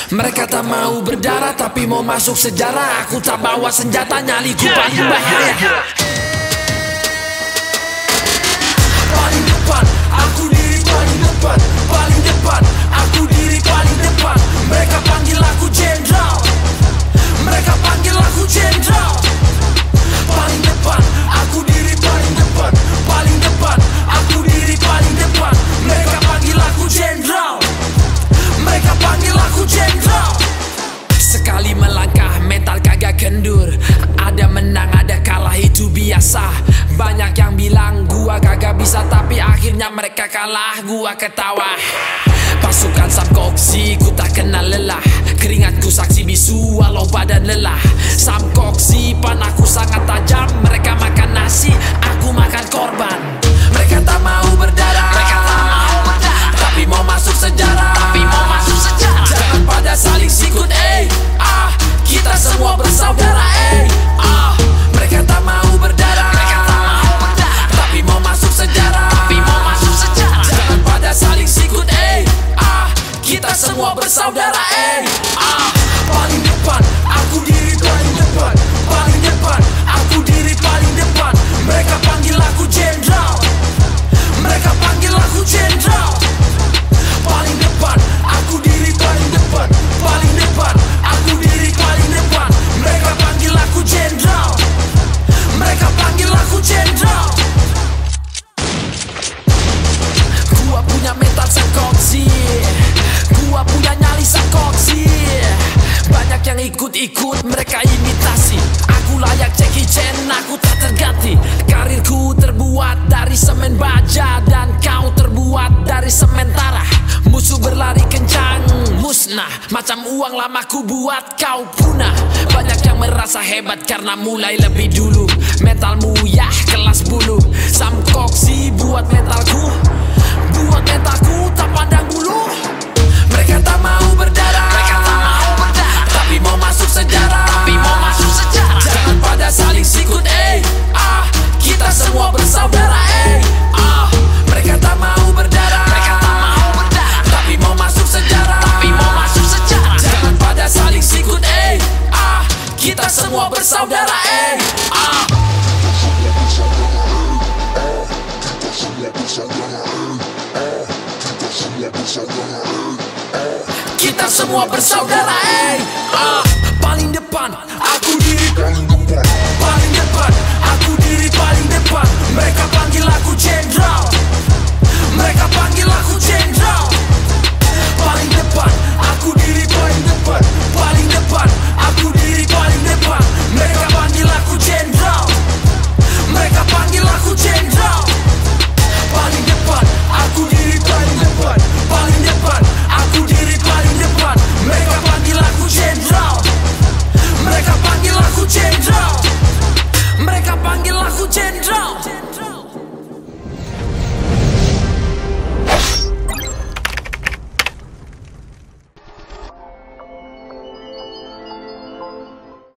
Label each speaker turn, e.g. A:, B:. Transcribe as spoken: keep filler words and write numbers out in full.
A: Mereka tak mau berdarah tapi mau masuk sejarah. Aku tak bawa senjata, nyaliku paling bahaya. Paling depan, aku diri paling depan. Paling depan, aku diri paling depan. Mereka panggil aku jenderal. Mereka panggil aku jenderal. Paling depan, aku diri paling depan. Paling depan, aku diri paling depan. Mereka panggil aku jenderal. Mereka panggil aku jenderal. Sekali melangkah mental kagak kendur. Ada menang ada kalah itu biasa. Banyak yang bilang gua kagak bisa tapi akhirnya mereka kalah. Gua ketawa. Pasukan Samkoksi ku tak kenal lelah. Keringatku saksi bisu walau badan lelah. Samkoksi panahku sangat tajam. Mereka makan nasi, aku makan korban. Mereka tak mau berdarah. Mereka tak mau berdarah. Tapi mau masuk sejarah. Tapi mau masuk sejarah. Jangan pada saling sikut, eh ah. Kita semua bersaudara, eh ah. Mereka tak mau berdarah. Mereka tak mau berdarah. Tapi mau masuk sejarah. Tapi mau masuk sejarah. Jangan pada saling sikut, eh ah. Kita semua bersaudara, eh ah. Paling depan, aku diri paling depan. Paling depan, aku diri paling depan. Mereka panggil aku jenderal. Mereka panggil aku jenderal. Paling depan, aku diri paling depan. Paling depan, aku diri paling depan. Mereka panggil aku jenderal. Mereka panggil aku jenderal. Gua punya mental Samkoksi. Gua punya nyali Samkoksi. Banyak yang ikut-ikut, mereka imitasi. Aku layak Jackie Chan, aku tak terganti. Karirku terbuat dari semen baja. Dan kau terbuat dari semen tarah. Musuh berlari kencang, musnah. Macam uang lama ku buat kau punah. Banyak yang merasa hebat karena mulai lebih dulu. Mentalmu ya kelas bulu. Samkoksi buat mentalku. Buat mentalku tak pandang bulu. Mereka tak mau berdarah. Mereka tak mau berdarah. Tapi mau masuk sejarah. Tapi mau masuk sejarah. Jangan pada saling sikut, eh ah. Kita semua bersaudara, eh ah. Mereka tak mau berdarah. Mereka tak mau berdarah. Tapi mau masuk sejarah. Tapi mau masuk sejarah. Jangan pada saling sikut, eh ah. Kita semua bersaudara, eh ah. Kita semua bersaudara, eh ah. Paling depan, aku diri paling depan. Paling depan, aku diri paling depan. Mereka panggil aku jenderal.